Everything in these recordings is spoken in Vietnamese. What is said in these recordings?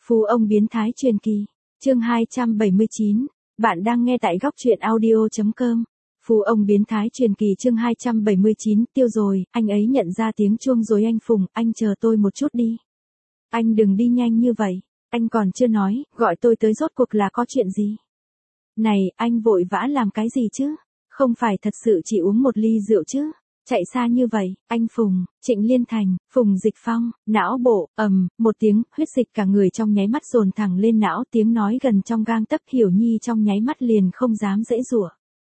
Phú ông biến thái truyền kỳ. Chương 279. Bạn đang nghe tại góc truyện audio.com. Phú ông biến thái truyền kỳ chương 279. Tiêu rồi, anh ấy nhận ra tiếng chuông rồi anh Phùng, anh chờ tôi một chút đi. Anh đừng đi nhanh như vậy, anh còn chưa nói, gọi tôi tới rốt cuộc là có chuyện gì? Này, anh vội vã làm cái gì chứ? Không phải thật sự chỉ uống một ly rượu chứ? Chạy xa như vậy, anh Phùng, Trịnh Liên Thành, Phùng Dịch Phong, não bộ, một tiếng, huyết dịch cả người trong nháy mắt dồn thẳng lên não, tiếng nói gần trong gang tấc, Hiểu Nhi trong nháy mắt liền không dám giãy giụa.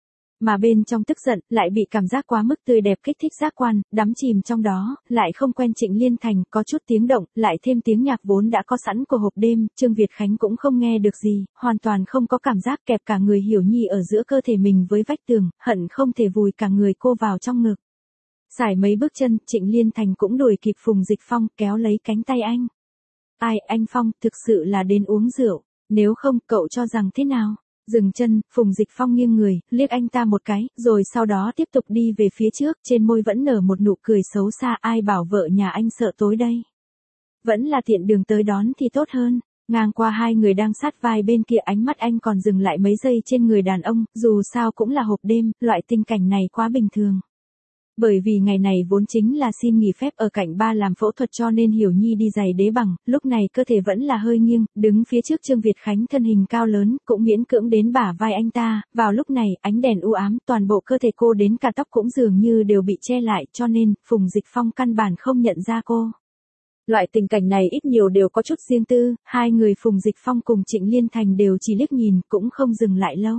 Mà bên trong tức giận, lại bị cảm giác quá mức tươi đẹp kích thích giác quan, đắm chìm trong đó, lại không quen Trịnh Liên Thành, có chút tiếng động, lại thêm tiếng nhạc vốn đã có sẵn của hộp đêm, Trương Việt Khánh cũng không nghe được gì, hoàn toàn không có cảm giác, kẹp cả người Hiểu Nhi ở giữa cơ thể mình với vách tường, hận không thể vùi cả người cô vào trong ngực. Xài mấy bước chân, Trịnh Liên Thành cũng đuổi kịp Phùng Dịch Phong, kéo lấy cánh tay anh. Ai, anh Phong, thực sự là đến uống rượu, nếu không, cậu cho rằng thế nào? Dừng chân, Phùng Dịch Phong nghiêng người, liếc anh ta một cái, rồi sau đó tiếp tục đi về phía trước, trên môi vẫn nở một nụ cười xấu xa, ai bảo vợ nhà anh sợ tối đây. Vẫn là tiện đường tới đón thì tốt hơn. Ngang qua hai người đang sát vai bên kia, ánh mắt anh còn dừng lại mấy giây trên người đàn ông, dù sao cũng là hộp đêm, loại tình cảnh này quá bình thường. Bởi vì ngày này vốn chính là xin nghỉ phép ở cạnh ba làm phẫu thuật cho nên Hiểu Nhi đi giày đế bằng, lúc này cơ thể vẫn là hơi nghiêng, đứng phía trước Trương Việt Khánh thân hình cao lớn, cũng miễn cưỡng đến bả vai anh ta, vào lúc này, ánh đèn u ám, toàn bộ cơ thể cô đến cả tóc cũng dường như đều bị che lại, cho nên, Phùng Dịch Phong căn bản không nhận ra cô. Loại tình cảnh này ít nhiều đều có chút riêng tư, hai người Phùng Dịch Phong cùng Trịnh Liên Thành đều chỉ liếc nhìn, cũng không dừng lại lâu.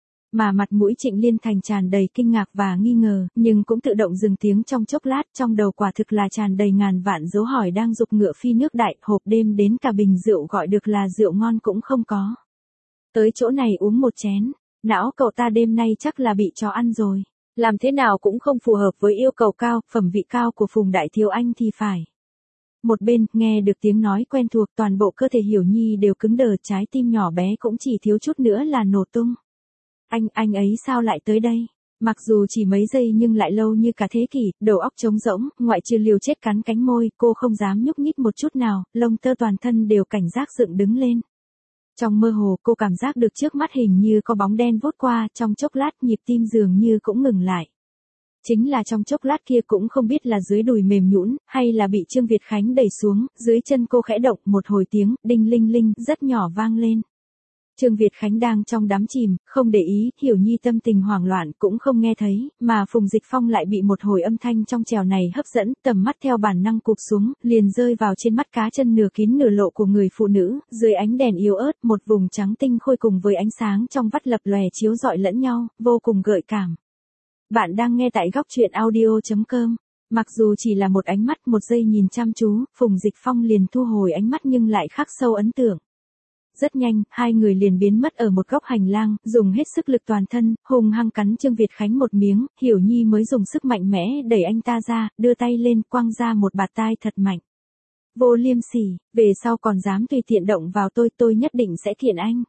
Mà mặt mũi Trịnh Liên Thành tràn đầy kinh ngạc và nghi ngờ, nhưng cũng tự động dừng tiếng trong chốc lát, trong đầu quả thực là tràn đầy ngàn vạn dấu hỏi đang giục ngựa phi nước đại, hộp đêm đến cả bình rượu gọi được là rượu ngon cũng không có. Tới chỗ này uống một chén, não cậu ta đêm nay chắc là bị chó ăn rồi, làm thế nào cũng không phù hợp với yêu cầu cao, phẩm vị cao của Phùng Đại Thiếu Anh thì phải. Một bên, nghe được tiếng nói quen thuộc, toàn bộ cơ thể Hiểu Nhi đều cứng đờ, trái tim nhỏ bé cũng chỉ thiếu chút nữa là nổ tung. Anh ấy sao lại tới đây? Mặc dù chỉ mấy giây nhưng lại lâu như cả thế kỷ, đầu óc trống rỗng, ngoại trừ liều chết cắn cánh môi, cô không dám nhúc nhích một chút nào, lông tơ toàn thân đều cảnh giác dựng đứng lên. Trong mơ hồ cô cảm giác được trước mắt hình như có bóng đen vút qua, trong chốc lát nhịp tim dường như cũng ngừng lại. Chính là trong chốc lát kia cũng không biết là dưới đùi mềm nhũn hay là bị Trương Việt Khánh đẩy xuống, dưới chân cô khẽ động, một hồi tiếng đinh linh linh rất nhỏ vang lên. Trương Việt Khánh đang trong đám chìm, không để ý, Hiểu Nhi tâm tình hoảng loạn cũng không nghe thấy, mà Phùng Dịch Phong lại bị một hồi âm thanh trong trèo này hấp dẫn, tầm mắt theo bản năng cụp xuống, liền rơi vào trên mắt cá chân nửa kín nửa lộ của người phụ nữ, dưới ánh đèn yếu ớt, một vùng trắng tinh khôi cùng với ánh sáng trong vắt lập lòe chiếu rọi lẫn nhau, vô cùng gợi cảm. Bạn đang nghe tại góc truyện audio.com. Mặc dù chỉ là một ánh mắt, một giây nhìn chăm chú, Phùng Dịch Phong liền thu hồi ánh mắt nhưng lại khắc sâu ấn tượng. Rất nhanh, hai người liền biến mất ở một góc hành lang, dùng hết sức lực toàn thân, hung hăng cắn Trương Việt Khánh một miếng, Hiểu Nhi mới dùng sức mạnh mẽ đẩy anh ta ra, đưa tay lên quăng ra một bạt tai thật mạnh. Vô liêm sỉ, về sau còn dám tùy tiện động vào tôi nhất định sẽ kiện anh.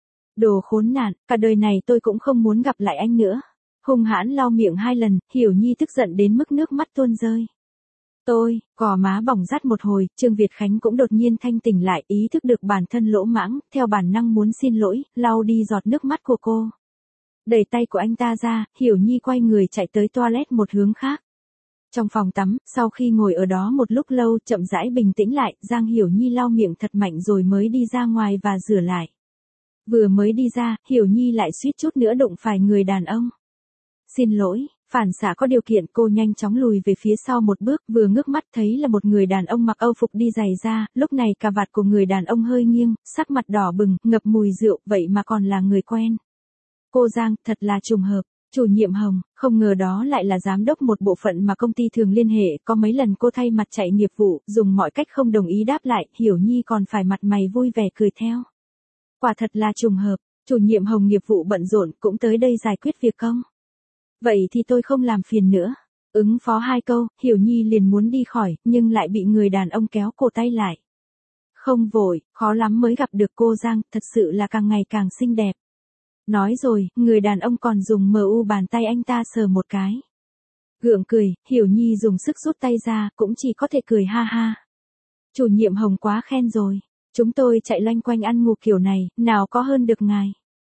Đồ khốn nạn, cả đời này tôi cũng không muốn gặp lại anh nữa. Hung hãn lau miệng hai lần, Hiểu Nhi tức giận đến mức nước mắt tuôn rơi. Gò má bỏng rát một hồi, Trương Việt Khánh cũng đột nhiên thanh tỉnh lại, ý thức được bản thân lỗ mãng, theo bản năng muốn xin lỗi, lau đi giọt nước mắt của cô. Đẩy tay của anh ta ra, Hiểu Nhi quay người chạy tới toilet một hướng khác. Trong phòng tắm, sau khi ngồi ở đó một lúc lâu, chậm rãi bình tĩnh lại, Giang Hiểu Nhi lau miệng thật mạnh rồi mới đi ra ngoài và rửa lại. Vừa mới đi ra, Hiểu Nhi lại suýt chút nữa đụng phải người đàn ông. Xin lỗi. Phản xạ có điều kiện, cô nhanh chóng lùi về phía sau một bước, vừa ngước mắt thấy là một người đàn ông mặc âu phục đi giày da, lúc này cà vạt của người đàn ông hơi nghiêng, sắc mặt đỏ bừng, ngập mùi rượu, vậy mà còn là người quen. Cô Giang, thật là trùng hợp, chủ nhiệm Hồng, không ngờ đó lại là giám đốc một bộ phận mà công ty thường liên hệ, có mấy lần cô thay mặt chạy nghiệp vụ, dùng mọi cách không đồng ý đáp lại, Hiểu Nhi còn phải mặt mày vui vẻ cười theo. Quả thật là trùng hợp, chủ nhiệm Hồng nghiệp vụ bận rộn cũng tới đây giải quyết việc công. Vậy thì tôi không làm phiền nữa. Ứng phó hai câu, Hiểu Nhi liền muốn đi khỏi, nhưng lại bị người đàn ông kéo cổ tay lại. Không vội, khó lắm mới gặp được cô Giang, thật sự là càng ngày càng xinh đẹp. Nói rồi, người đàn ông còn dùng mu bàn tay anh ta sờ một cái. Gượng cười, Hiểu Nhi dùng sức rút tay ra, cũng chỉ có thể cười ha ha. Chủ nhiệm Hồng quá khen rồi. Chúng tôi chạy loanh quanh ăn ngủ kiểu này, nào có hơn được ngài.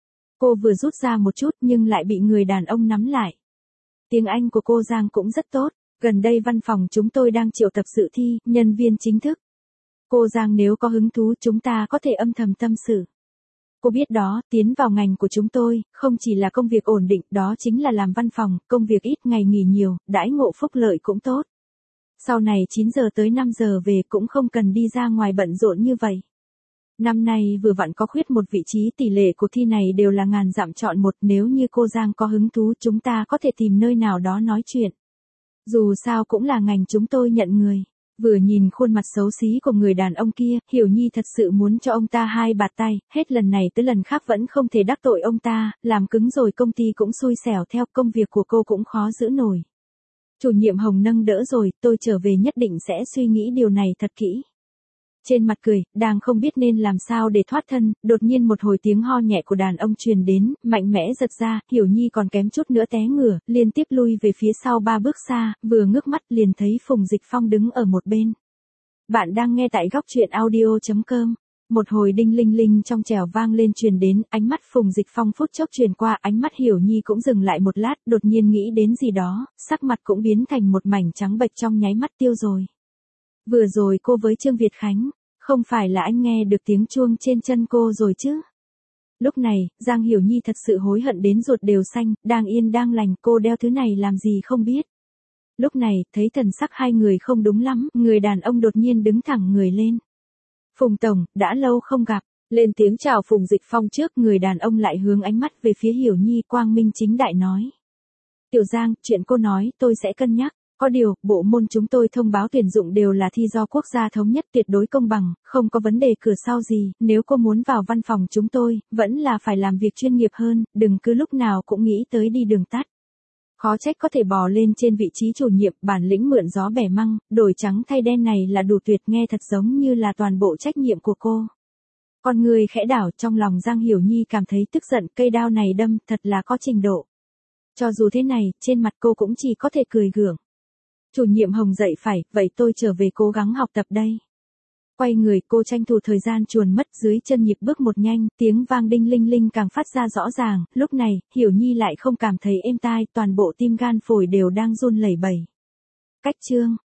Cô vừa rút ra một chút nhưng lại bị người đàn ông nắm lại. Tiếng Anh của cô Giang cũng rất tốt, gần đây văn phòng chúng tôi đang triệu tập dự thi, nhân viên chính thức. Cô Giang nếu có hứng thú chúng ta có thể âm thầm tâm sự. Cô biết đó, tiến vào ngành của chúng tôi, không chỉ là công việc ổn định, đó chính là làm văn phòng, công việc ít ngày nghỉ nhiều, đãi ngộ phúc lợi cũng tốt. Sau này 9 giờ tới 5 giờ về cũng không cần đi ra ngoài bận rộn như vậy. Năm nay vừa vặn có khuyết một vị trí, tỷ lệ cuộc thi này đều là ngàn dặm chọn một, nếu như cô Giang có hứng thú chúng ta có thể tìm nơi nào đó nói chuyện. Dù sao cũng là ngành chúng tôi nhận người. Vừa nhìn khuôn mặt xấu xí của người đàn ông kia, Hiểu Nhi thật sự muốn cho ông ta hai bạt tay, hết lần này tới lần khác vẫn không thể đắc tội ông ta, làm cứng rồi công ty cũng xui xẻo theo, công việc của cô cũng khó giữ nổi. Chủ nhiệm Hồng nâng đỡ rồi, tôi trở về nhất định sẽ suy nghĩ điều này thật kỹ. Trên mặt cười, đang không biết nên làm sao để thoát thân, đột nhiên một hồi tiếng ho nhẹ của đàn ông truyền đến, mạnh mẽ giật ra, Hiểu Nhi còn kém chút nữa té ngửa, liên tiếp lui về phía sau 3 bước xa, vừa ngước mắt liền thấy Phùng Dịch Phong đứng ở một bên. Bạn đang nghe tại góc truyện audio.com. Một hồi đinh linh linh trong trẻo vang lên truyền đến, ánh mắt Phùng Dịch Phong phút chốc truyền qua, ánh mắt Hiểu Nhi cũng dừng lại một lát, đột nhiên nghĩ đến gì đó, sắc mặt cũng biến thành một mảnh trắng bệch trong nháy mắt tiêu rồi. Vừa rồi cô với Trương Việt Khánh, không phải là anh nghe được tiếng chuông trên chân cô rồi chứ? Lúc này, Giang Hiểu Nhi thật sự hối hận đến ruột đều xanh, đang yên đang lành, cô đeo thứ này làm gì không biết. Lúc này, thấy thần sắc hai người không đúng lắm, người đàn ông đột nhiên đứng thẳng người lên. Phùng Tổng, đã lâu không gặp, lên tiếng chào Phùng Dịch Phong trước, người đàn ông lại hướng ánh mắt về phía Hiểu Nhi, quang minh chính đại nói. Tiểu Giang, chuyện cô nói, tôi sẽ cân nhắc. Có điều, bộ môn chúng tôi thông báo tuyển dụng đều là thi do quốc gia thống nhất, tuyệt đối công bằng, không có vấn đề cửa sau gì, nếu cô muốn vào văn phòng chúng tôi, vẫn là phải làm việc chuyên nghiệp hơn, đừng cứ lúc nào cũng nghĩ tới đi đường tắt. Khó trách có thể bò lên trên vị trí chủ nhiệm, bản lĩnh mượn gió bẻ măng, đổi trắng thay đen này là đủ tuyệt, nghe thật giống như là toàn bộ trách nhiệm của cô. Con người khẽ đảo, trong lòng Giang Hiểu Nhi cảm thấy tức giận, cây đao này đâm thật là có trình độ. Cho dù thế này, trên mặt cô cũng chỉ có thể cười gượng. Chủ nhiệm Hồng dậy phải, vậy tôi trở về cố gắng học tập đây. Quay người, cô tranh thủ thời gian chuồn mất, dưới chân nhịp bước một nhanh, tiếng vang đinh linh linh càng phát ra rõ ràng, lúc này, Hiểu Nhi lại không cảm thấy êm tai, toàn bộ tim gan phổi đều đang run lẩy bẩy. Cách chương